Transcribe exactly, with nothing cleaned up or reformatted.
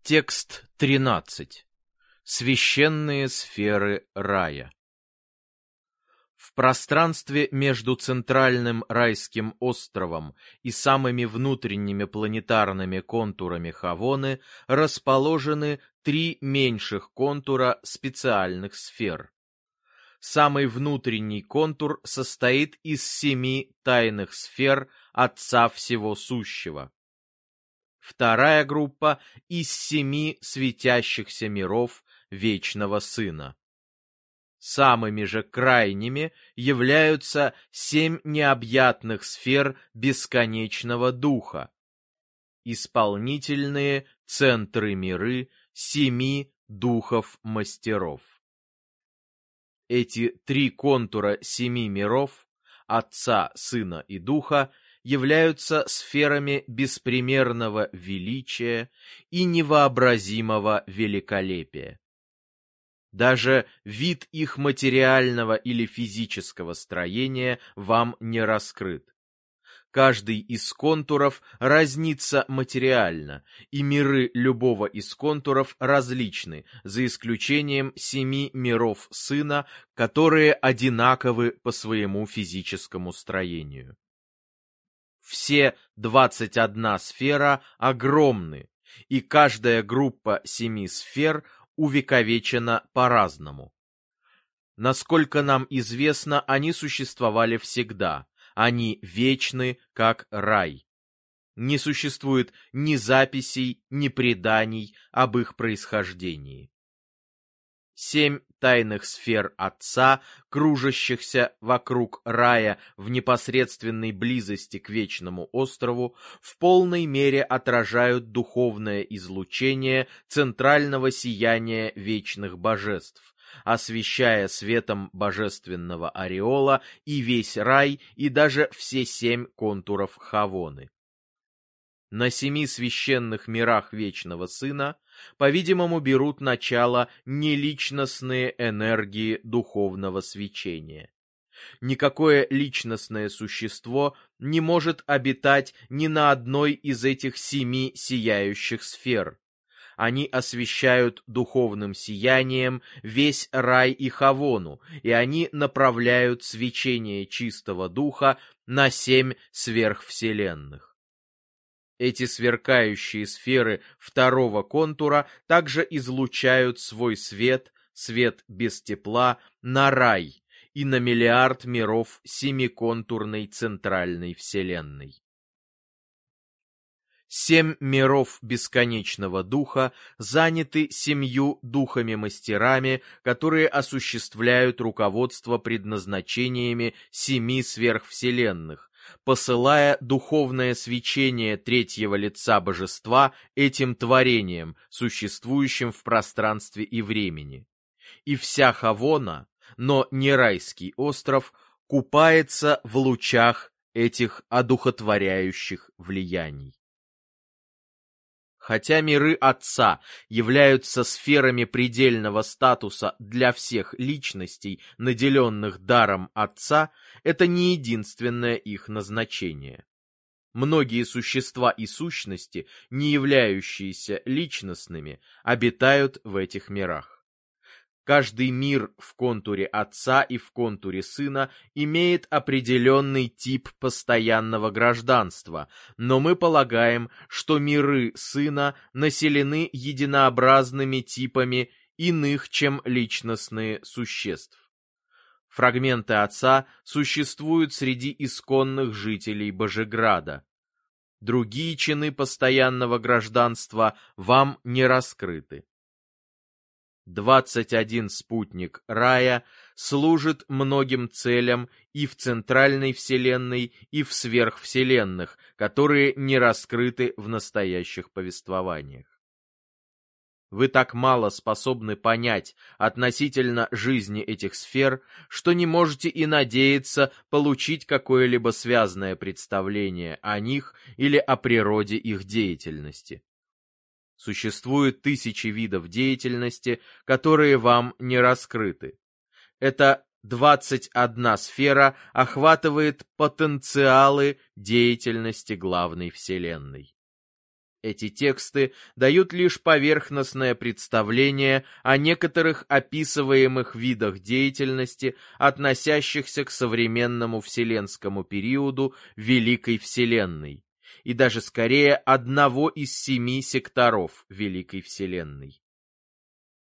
Текст тринадцать. Священные сферы рая. В пространстве между центральным райским островом и самыми внутренними планетарными контурами Хавоны расположены три меньших контура специальных сфер. Самый внутренний контур состоит из семи тайных сфер Отца Всего Сущего. Вторая группа из семи светящихся миров Вечного Сына. Самыми же крайними являются семь необъятных сфер Бесконечного Духа, исполнительные центры миры семи духов-мастеров. Эти три контура семи миров, Отца, Сына и Духа, являются сферами беспримерного величия и невообразимого великолепия. Даже вид их материального или физического строения вам не раскрыт. Каждый из контуров разнится материально, и миры любого из контуров различны, за исключением семи миров Сына, которые одинаковы по своему физическому строению. Все двадцать одна сфера огромны, и каждая группа семи сфер увековечена по-разному. Насколько нам известно, они существовали всегда, они вечны, как рай. Не существует ни записей, ни преданий об их происхождении. Семь тайных сфер Отца, кружащихся вокруг рая в непосредственной близости к Вечному острову, в полной мере отражают духовное излучение центрального сияния вечных божеств, освещая светом божественного ореола и весь рай, и даже все семь контуров Хавоны. На семи священных мирах Вечного Сына, по-видимому, берут начало неличностные энергии духовного свечения. Никакое личностное существо не может обитать ни на одной из этих семи сияющих сфер. Они освещают духовным сиянием весь рай и Хавону, и они направляют свечение чистого духа на семь сверхвселенных. Эти сверкающие сферы второго контура также излучают свой свет, свет без тепла, на рай и на миллиард миров семиконтурной центральной вселенной. Семь миров Бесконечного Духа заняты семью духами-мастерами, которые осуществляют руководство предназначениями семи сверхвселенных, посылая духовное свечение третьего лица божества этим творениям, существующим в пространстве и времени. И вся Хавона, но не райский остров, купается в лучах этих одухотворяющих влияний. Хотя миры Отца являются сферами предельного статуса для всех личностей, наделенных даром Отца, это не единственное их назначение. Многие существа и сущности, не являющиеся личностными, обитают в этих мирах. Каждый мир в контуре Отца и в контуре Сына имеет определенный тип постоянного гражданства, но мы полагаем, что миры Сына населены единообразными типами иных, чем личностные существ. Фрагменты Отца существуют среди исконных жителей Божеграда. Другие чины постоянного гражданства вам не раскрыты. Двадцать один спутник рая служит многим целям и в центральной вселенной, и в сверхвселенных, которые не раскрыты в настоящих повествованиях. Вы так мало способны понять относительно жизни этих сфер, что не можете и надеяться получить какое-либо связанное представление о них или о природе их деятельности. Существует тысячи видов деятельности, которые вам не раскрыты. Эта двадцать одна сфера охватывает потенциалы деятельности главной Вселенной. Эти тексты дают лишь поверхностное представление о некоторых описываемых видах деятельности, относящихся к современному вселенскому периоду Великой Вселенной, и даже скорее одного из семи секторов Великой Вселенной.